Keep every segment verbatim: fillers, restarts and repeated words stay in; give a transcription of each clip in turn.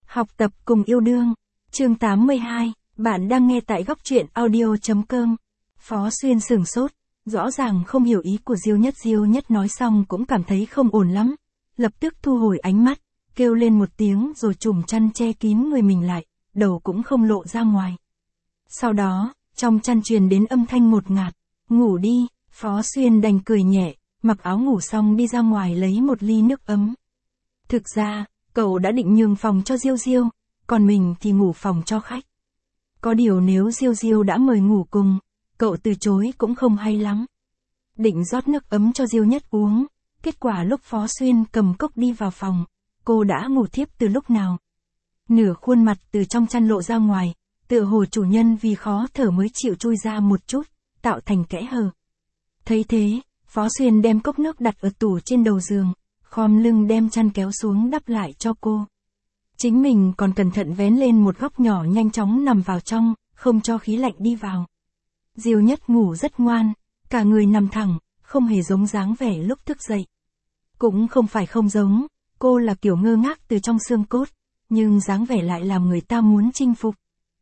Học tập cùng yêu đương. Chương tám mươi hai, bạn đang nghe tại góc truyện audio chấm com. Phó Xuyên sửng sốt, rõ ràng không hiểu ý của Diêu Nhất. Diêu Nhất nói xong cũng cảm thấy không ổn lắm, lập tức thu hồi ánh mắt, kêu lên một tiếng rồi trùm chăn che kín người mình lại, đầu cũng không lộ ra ngoài. Sau đó, trong chăn truyền đến âm thanh ngột ngạt, ngủ đi. Phó Xuyên đành cười nhẹ, mặc áo ngủ xong đi ra ngoài lấy một ly nước ấm. Thực ra, cậu đã định nhường phòng cho Diêu Diêu, còn mình thì ngủ phòng cho khách. Có điều nếu Diêu Diêu đã mời ngủ cùng, cậu từ chối cũng không hay lắm. Định rót nước ấm cho Diêu Nhất uống, kết quả lúc Phó Xuyên cầm cốc đi vào phòng, cô đã ngủ thiếp từ lúc nào. Nửa khuôn mặt từ trong chăn lộ ra ngoài, tựa hồ chủ nhân vì khó thở mới chịu chui ra một chút, tạo thành kẽ hở. Thấy thế, Phó Xuyên đem cốc nước đặt ở tủ trên đầu giường, khom lưng đem chăn kéo xuống đắp lại cho cô. Chính mình còn cẩn thận vén lên một góc nhỏ nhanh chóng nằm vào trong, không cho khí lạnh đi vào. Diêu Nhất ngủ rất ngoan, cả người nằm thẳng, không hề giống dáng vẻ lúc thức dậy. Cũng không phải không giống, cô là kiểu ngơ ngác từ trong xương cốt, nhưng dáng vẻ lại làm người ta muốn chinh phục.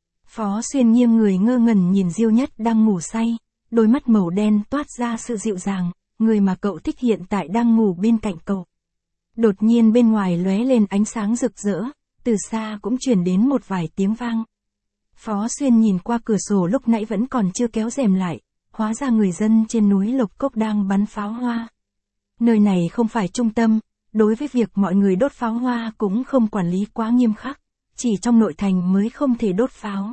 Phó Xuyên nghiêng người ngơ ngẩn nhìn Diêu Nhất đang ngủ say, đôi mắt màu đen toát ra sự dịu dàng, người mà cậu thích hiện tại đang ngủ bên cạnh cậu. Đột nhiên bên ngoài lóe lên ánh sáng rực rỡ, từ xa cũng truyền đến một vài tiếng vang. Phó Xuyên nhìn qua cửa sổ lúc nãy vẫn còn chưa kéo rèm lại, hóa ra người dân trên núi Lộc Cốc đang bắn pháo hoa. Nơi này không phải trung tâm, đối với việc mọi người đốt pháo hoa cũng không quản lý quá nghiêm khắc, chỉ trong nội thành mới không thể đốt pháo.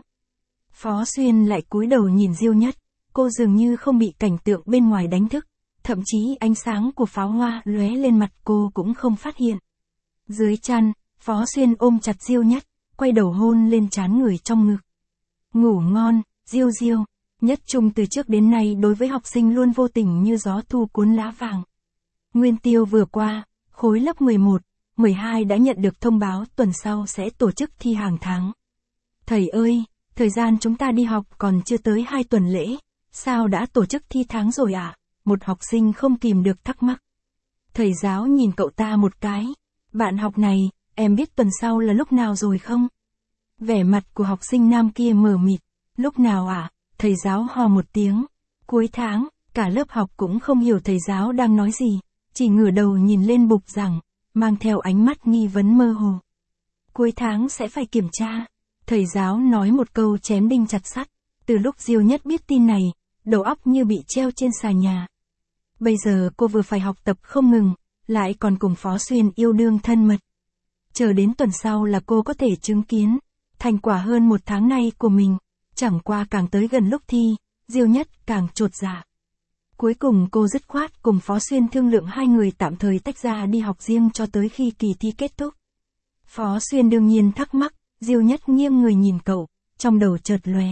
Phó Xuyên lại cúi đầu nhìn Diêu Nhất, cô dường như không bị cảnh tượng bên ngoài đánh thức, thậm chí ánh sáng của pháo hoa lóe lên mặt cô cũng không phát hiện. Dưới chăn, Phó Xuyên ôm chặt Diêu Nhất, quay đầu hôn lên trán người trong ngực. Ngủ ngon, Diêu Diêu. Nhất Trung từ trước đến nay đối với học sinh luôn vô tình như gió thu cuốn lá vàng. Nguyên tiêu vừa qua, khối lớp mười một, mười hai đã nhận được thông báo tuần sau sẽ tổ chức thi hàng tháng. Thầy ơi, thời gian chúng ta đi học còn chưa tới hai tuần lễ, sao đã tổ chức thi tháng rồi ạ? À? Một học sinh không kìm được thắc mắc. Thầy giáo nhìn cậu ta một cái. Bạn học này, em biết tuần sau là lúc nào rồi không? Vẻ mặt của học sinh nam kia mờ mịt. Lúc nào ạ? À? Thầy giáo hò một tiếng. Cuối tháng, cả lớp học cũng không hiểu thầy giáo đang nói gì, chỉ ngửa đầu nhìn lên bục giảng, mang theo ánh mắt nghi vấn mơ hồ. Cuối tháng sẽ phải kiểm tra. Thầy giáo nói một câu chém đinh chặt sắt. Từ lúc Diêu Nhất biết tin này, đầu óc như bị treo trên xà nhà. Bây giờ cô vừa phải học tập không ngừng, lại còn cùng Phó Xuyên yêu đương thân mật. Chờ đến tuần sau là cô có thể chứng kiến thành quả hơn một tháng nay của mình. Chẳng qua càng tới gần lúc thi, Diêu Nhất càng chột dạ. Cuối cùng cô dứt khoát cùng Phó Xuyên thương lượng hai người tạm thời tách ra đi học riêng cho tới khi kỳ thi kết thúc. Phó Xuyên đương nhiên thắc mắc, Diêu Nhất nghiêng người nhìn cậu, trong đầu chợt lóe.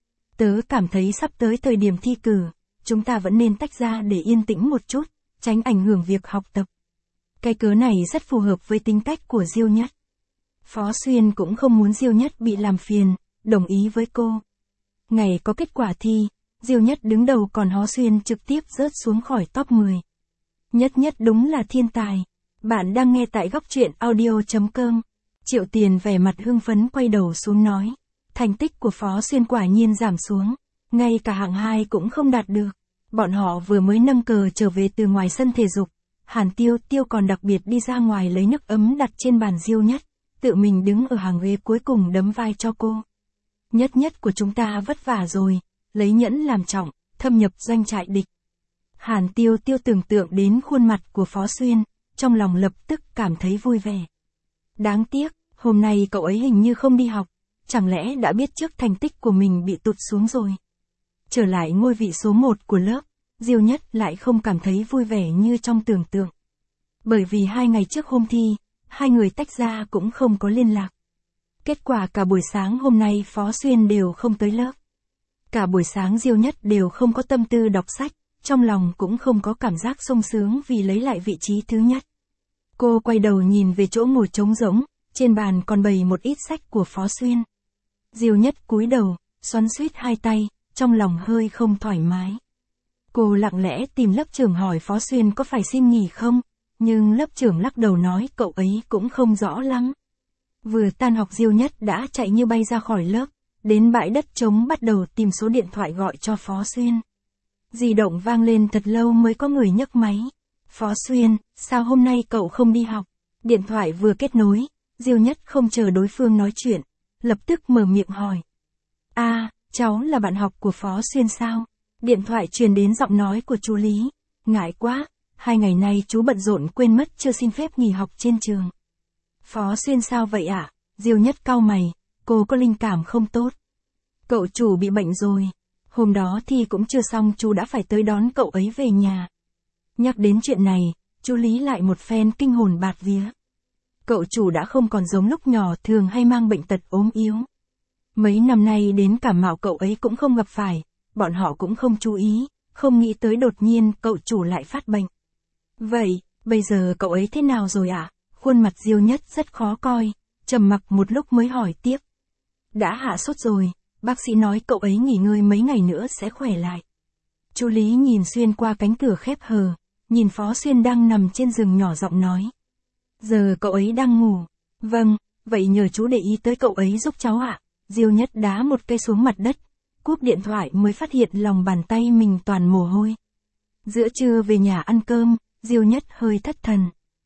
Tớ cảm thấy sắp tới thời điểm thi cử, chúng ta vẫn nên tách ra để yên tĩnh một chút, tránh ảnh hưởng việc học tập. Cái cớ này rất phù hợp với tính cách của Diêu Nhất. Phó Xuyên cũng không muốn Diêu Nhất bị làm phiền, đồng ý với cô. Ngày có kết quả thi, Diêu Nhất đứng đầu còn Phó Xuyên trực tiếp rớt xuống khỏi top mười. Nhất Nhất đúng là thiên tài. Bạn đang nghe tại góc truyện audio chấm com. Triệu Tiền vẻ mặt hưng phấn quay đầu xuống nói. Thành tích của Phó Xuyên quả nhiên giảm xuống, ngay cả hạng hai cũng không đạt được. Bọn họ vừa mới nâng cờ trở về từ ngoài sân thể dục, Hàn Tiêu Tiêu còn đặc biệt đi ra ngoài lấy nước ấm đặt trên bàn Diêu Nhất, tự mình đứng ở hàng ghế cuối cùng đấm vai cho cô. Nhất Nhất của chúng ta vất vả rồi, lấy nhẫn làm trọng, thâm nhập doanh trại địch. Hàn Tiêu Tiêu tưởng tượng đến khuôn mặt của Phó Xuyên, trong lòng lập tức cảm thấy vui vẻ. Đáng tiếc, hôm nay cậu ấy hình như không đi học, chẳng lẽ đã biết trước thành tích của mình bị tụt xuống rồi. Trở lại ngôi vị số một của lớp, Diêu Nhất lại không cảm thấy vui vẻ như trong tưởng tượng. Bởi vì hai ngày trước hôm thi, hai người tách ra cũng không có liên lạc. Kết quả cả buổi sáng hôm nay Phó Xuyên đều không tới lớp. Cả buổi sáng Diêu Nhất đều không có tâm tư đọc sách, trong lòng cũng không có cảm giác sung sướng vì lấy lại vị trí thứ nhất. Cô quay đầu nhìn về chỗ ngồi trống rỗng, trên bàn còn bày một ít sách của Phó Xuyên. Diêu Nhất cúi đầu, xoắn xuýt hai tay, trong lòng hơi không thoải mái. Cô lặng lẽ tìm lớp trưởng hỏi Phó Xuyên có phải xin nghỉ không, nhưng lớp trưởng lắc đầu nói cậu ấy cũng không rõ lắm. Vừa tan học Diêu Nhất đã chạy như bay ra khỏi lớp, đến bãi đất trống bắt đầu tìm số điện thoại gọi cho Phó Xuyên. Di động vang lên thật lâu mới có người nhấc máy. Phó Xuyên, sao hôm nay cậu không đi học? Điện thoại vừa kết nối, Diêu Nhất không chờ đối phương nói chuyện, lập tức mở miệng hỏi. À, cháu là bạn học của Phó Xuyên sao? Điện thoại truyền đến giọng nói của chú Lý. Ngại quá, hai ngày nay chú bận rộn quên mất chưa xin phép nghỉ học trên trường. Phó Xuyên sao vậy ạ? À? Diêu Nhất cau mày, cô có linh cảm không tốt. Cậu chủ bị bệnh rồi. Hôm đó thì cũng chưa xong chú đã phải tới đón cậu ấy về nhà. Nhắc đến chuyện này, chú Lý lại một phen kinh hồn bạt vía. Cậu chủ đã không còn giống lúc nhỏ thường hay mang bệnh tật ốm yếu. Mấy năm nay đến cảm mạo cậu ấy cũng không gặp phải, bọn họ cũng không chú ý, không nghĩ tới đột nhiên cậu chủ lại phát bệnh. Vậy, bây giờ cậu ấy thế nào rồi ạ? À? Khuôn mặt Diêu Nhất rất khó coi, trầm mặc một lúc mới hỏi tiếp. Đã hạ sốt rồi, bác sĩ nói cậu ấy nghỉ ngơi mấy ngày nữa sẽ khỏe lại. Chú Lý nhìn xuyên qua cánh cửa khép hờ, nhìn Phó Xuyên đang nằm trên giường nhỏ giọng nói. Giờ cậu ấy đang ngủ. Vâng, vậy nhờ chú để ý tới cậu ấy giúp cháu ạ. À? Diêu Nhất đá một cây xuống mặt đất, cúp điện thoại mới phát hiện lòng bàn tay mình toàn mồ hôi. Giữa trưa về nhà ăn cơm, Diêu Nhất hơi thất thần.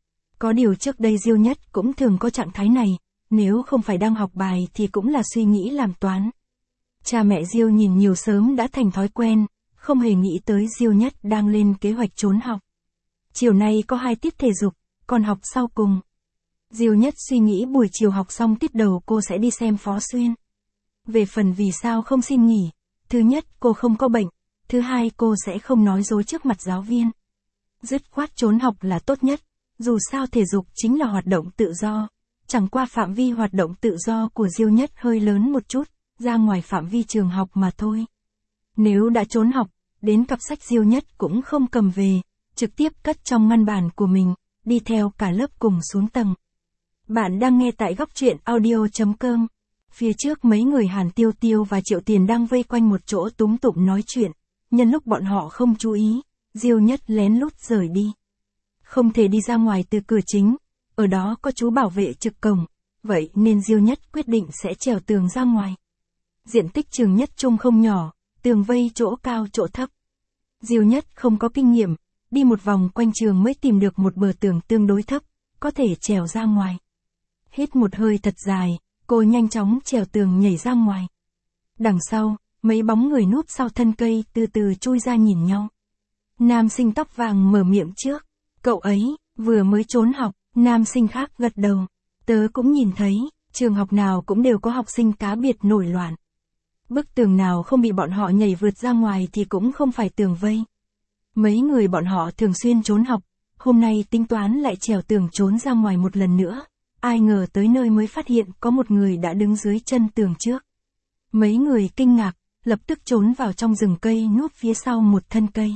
Có điều trước đây Diêu Nhất cũng thường có trạng thái này, nếu không phải đang học bài thì cũng là suy nghĩ làm toán. Cha mẹ Diêu nhìn nhiều sớm đã thành thói quen, không hề nghĩ tới Diêu Nhất đang lên kế hoạch trốn học. Chiều nay có hai tiết thể dục, còn học sau cùng. Diêu Nhất suy nghĩ buổi chiều học xong tiết đầu cô sẽ đi xem Phó Xuyên. Về phần vì sao không xin nghỉ, thứ nhất cô không có bệnh, thứ hai cô sẽ không nói dối trước mặt giáo viên. Dứt khoát trốn học là tốt nhất, dù sao thể dục chính là hoạt động tự do, chẳng qua phạm vi hoạt động tự do của Diêu Nhất hơi lớn một chút, ra ngoài phạm vi trường học mà thôi. Nếu đã trốn học, đến cặp sách Diêu Nhất cũng không cầm về, trực tiếp cất trong ngăn bàn của mình, đi theo cả lớp cùng xuống tầng. Bạn đang nghe tại góc truyện audio chấm com. Phía trước mấy người Hàn Tiêu Tiêu và Triệu Tiền đang vây quanh một chỗ túm tụm nói chuyện, nhân lúc bọn họ không chú ý, Diêu Nhất lén lút rời đi. Không thể đi ra ngoài từ cửa chính, ở đó có chú bảo vệ trực cổng, vậy nên Diêu Nhất quyết định sẽ trèo tường ra ngoài. Diện tích trường Nhất Trung không nhỏ, tường vây chỗ cao chỗ thấp. Diêu Nhất không có kinh nghiệm, đi một vòng quanh trường mới tìm được một bờ tường tương đối thấp, có thể trèo ra ngoài. Hít một hơi thật dài, cô nhanh chóng trèo tường nhảy ra ngoài. Đằng sau, mấy bóng người núp sau thân cây từ từ chui ra nhìn nhau. Nam sinh tóc vàng mở miệng trước. Cậu ấy, vừa mới trốn học, nam sinh khác gật đầu. Tớ cũng nhìn thấy, trường học nào cũng đều có học sinh cá biệt nổi loạn. Bức tường nào không bị bọn họ nhảy vượt ra ngoài thì cũng không phải tường vây. Mấy người bọn họ thường xuyên trốn học, hôm nay tính toán lại trèo tường trốn ra ngoài một lần nữa. Ai ngờ tới nơi mới phát hiện có một người đã đứng dưới chân tường trước. Mấy người kinh ngạc, lập tức trốn vào trong rừng cây núp phía sau một thân cây.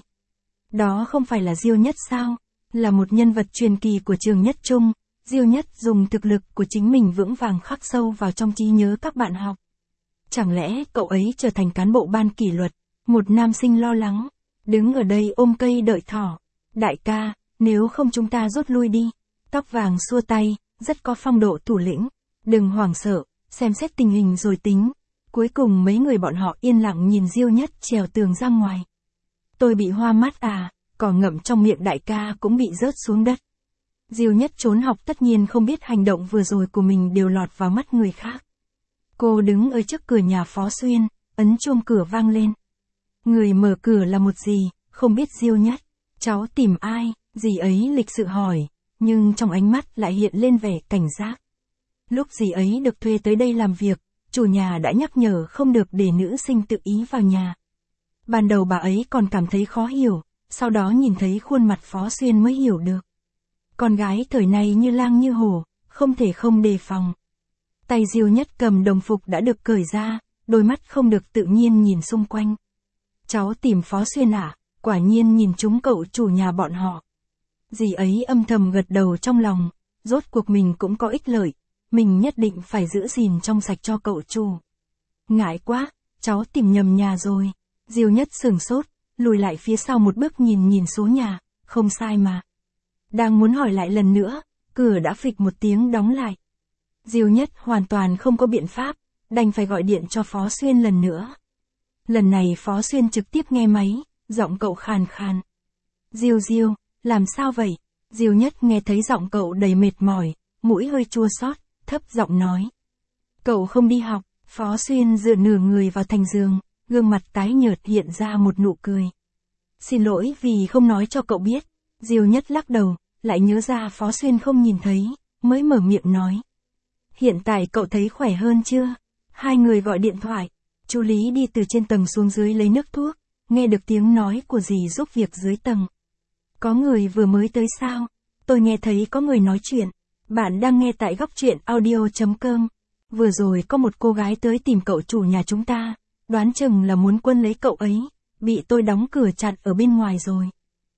Đó không phải là Diêu Nhất sao? Là một nhân vật truyền kỳ của trường Nhất Trung, Diêu Nhất dùng thực lực của chính mình vững vàng khắc sâu vào trong trí nhớ các bạn học. Chẳng lẽ cậu ấy trở thành cán bộ ban kỷ luật? Một nam sinh lo lắng, đứng ở đây ôm cây đợi thỏ. Đại ca, nếu không chúng ta rút lui đi. Tóc vàng xua tay, rất có phong độ thủ lĩnh. Đừng hoảng sợ, xem xét tình hình rồi tính. Cuối cùng mấy người bọn họ yên lặng nhìn Diêu Nhất trèo tường ra ngoài. Tôi bị hoa mắt à, cỏ ngậm trong miệng đại ca cũng bị rớt xuống đất. Diêu Nhất trốn học tất nhiên không biết hành động vừa rồi của mình đều lọt vào mắt người khác. Cô đứng ở trước cửa nhà Phó Xuyên, ấn chuông cửa vang lên. Người mở cửa là một dì, không biết Diêu Nhất. Cháu tìm ai? Dì ấy lịch sự hỏi, nhưng trong ánh mắt lại hiện lên vẻ cảnh giác. Lúc dì ấy được thuê tới đây làm việc, chủ nhà đã nhắc nhở không được để nữ sinh tự ý vào nhà. Ban đầu bà ấy còn cảm thấy khó hiểu, sau đó nhìn thấy khuôn mặt Phó Xuyên mới hiểu được. Con gái thời này như lang như hổ, không thể không đề phòng. Tay Diêu Nhất cầm đồng phục đã được cởi ra, đôi mắt không được tự nhiên nhìn xung quanh. Cháu tìm Phó Xuyên à, quả nhiên nhìn trúng cậu chủ nhà bọn họ. Dì ấy âm thầm gật đầu trong lòng, rốt cuộc mình cũng có ích lợi, mình nhất định phải giữ gìn trong sạch cho cậu chủ. Ngại quá, cháu tìm nhầm nhà rồi. Diêu Nhất sửng sốt, lùi lại phía sau một bước nhìn nhìn số nhà, không sai mà. Đang muốn hỏi lại lần nữa, cửa đã phịch một tiếng đóng lại. Diêu Nhất hoàn toàn không có biện pháp, đành phải gọi điện cho Phó Xuyên lần nữa. Lần này Phó Xuyên trực tiếp nghe máy, giọng cậu khàn khàn. Diêu Diêu, làm sao vậy? Diêu Nhất nghe thấy giọng cậu đầy mệt mỏi, mũi hơi chua xót, thấp giọng nói. Cậu không đi học. Phó Xuyên dựa nửa người vào thành giường, gương mặt tái nhợt hiện ra một nụ cười. Xin lỗi vì không nói cho cậu biết. Diêu Nhất lắc đầu, lại nhớ ra Phó Xuyên không nhìn thấy, mới mở miệng nói. Hiện tại cậu thấy khỏe hơn chưa? Hai người gọi điện thoại. Chú Lý đi từ trên tầng xuống dưới lấy nước thuốc, nghe được tiếng nói của dì giúp việc dưới tầng. Có người vừa mới tới sao? Tôi nghe thấy có người nói chuyện. Bạn đang nghe tại góc truyện audio chấm com. Vừa rồi có một cô gái tới tìm cậu chủ nhà chúng ta, đoán chừng là muốn quân lấy cậu ấy, bị tôi đóng cửa chặn ở bên ngoài rồi.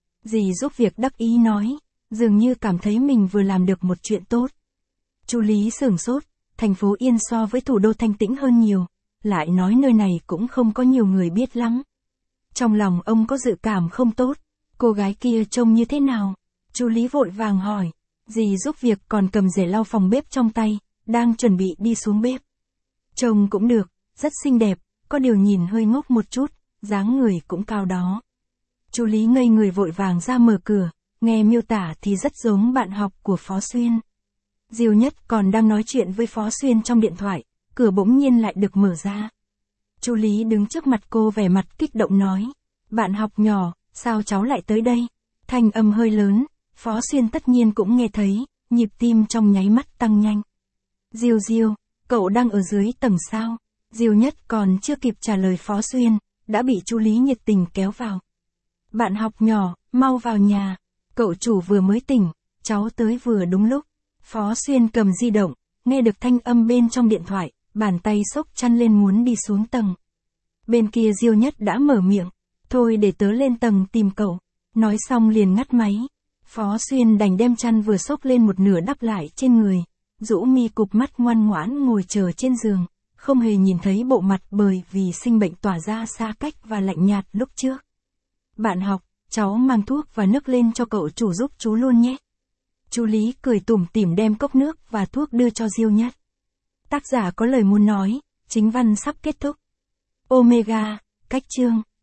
Dì giúp việc đắc ý nói, dường như cảm thấy mình vừa làm được một chuyện tốt. Chú Lý sửng sốt, thành phố Yên so với thủ đô thanh tĩnh hơn nhiều, lại nói nơi này cũng không có nhiều người biết lắm. Trong lòng ông có dự cảm không tốt, cô gái kia trông như thế nào? Chú Lý vội vàng hỏi, dì giúp việc còn cầm rẻ lau phòng bếp trong tay, đang chuẩn bị đi xuống bếp. Trông cũng được, rất xinh đẹp, có điều nhìn hơi ngốc một chút, dáng người cũng cao đó. Chú Lý ngây người vội vàng ra mở cửa, nghe miêu tả thì rất giống bạn học của Phó Xuyên. Diêu Nhất còn đang nói chuyện với Phó Xuyên trong điện thoại, cửa bỗng nhiên lại được mở ra. Chú Lý đứng trước mặt cô vẻ mặt kích động nói, bạn học nhỏ, sao cháu lại tới đây? Thanh âm hơi lớn, Phó Xuyên tất nhiên cũng nghe thấy, nhịp tim trong nháy mắt tăng nhanh. Diêu Diêu, cậu đang ở dưới tầng sao? Diêu Nhất còn chưa kịp trả lời Phó Xuyên, đã bị chú Lý nhiệt tình kéo vào. Bạn học nhỏ, mau vào nhà, cậu chủ vừa mới tỉnh, cháu tới vừa đúng lúc. Phó Xuyên cầm di động, nghe được thanh âm bên trong điện thoại, bàn tay xốc chăn lên muốn đi xuống tầng. Bên kia Diêu Nhất đã mở miệng, thôi để tớ lên tầng tìm cậu, nói xong liền ngắt máy. Phó Xuyên đành đem chăn vừa xốc lên một nửa đắp lại trên người, rũ mi cụp mắt ngoan ngoãn ngồi chờ trên giường, không hề nhìn thấy bộ mặt bởi vì sinh bệnh tỏa ra xa cách và lạnh nhạt lúc trước. Bạn học, cháu mang thuốc và nước lên cho cậu chủ giúp chú luôn nhé. Chú Lý cười tủm tỉm đem cốc nước và thuốc đưa cho Diêu Nhất. Tác giả có lời muốn nói, chính văn sắp kết thúc. Omega, cách chương.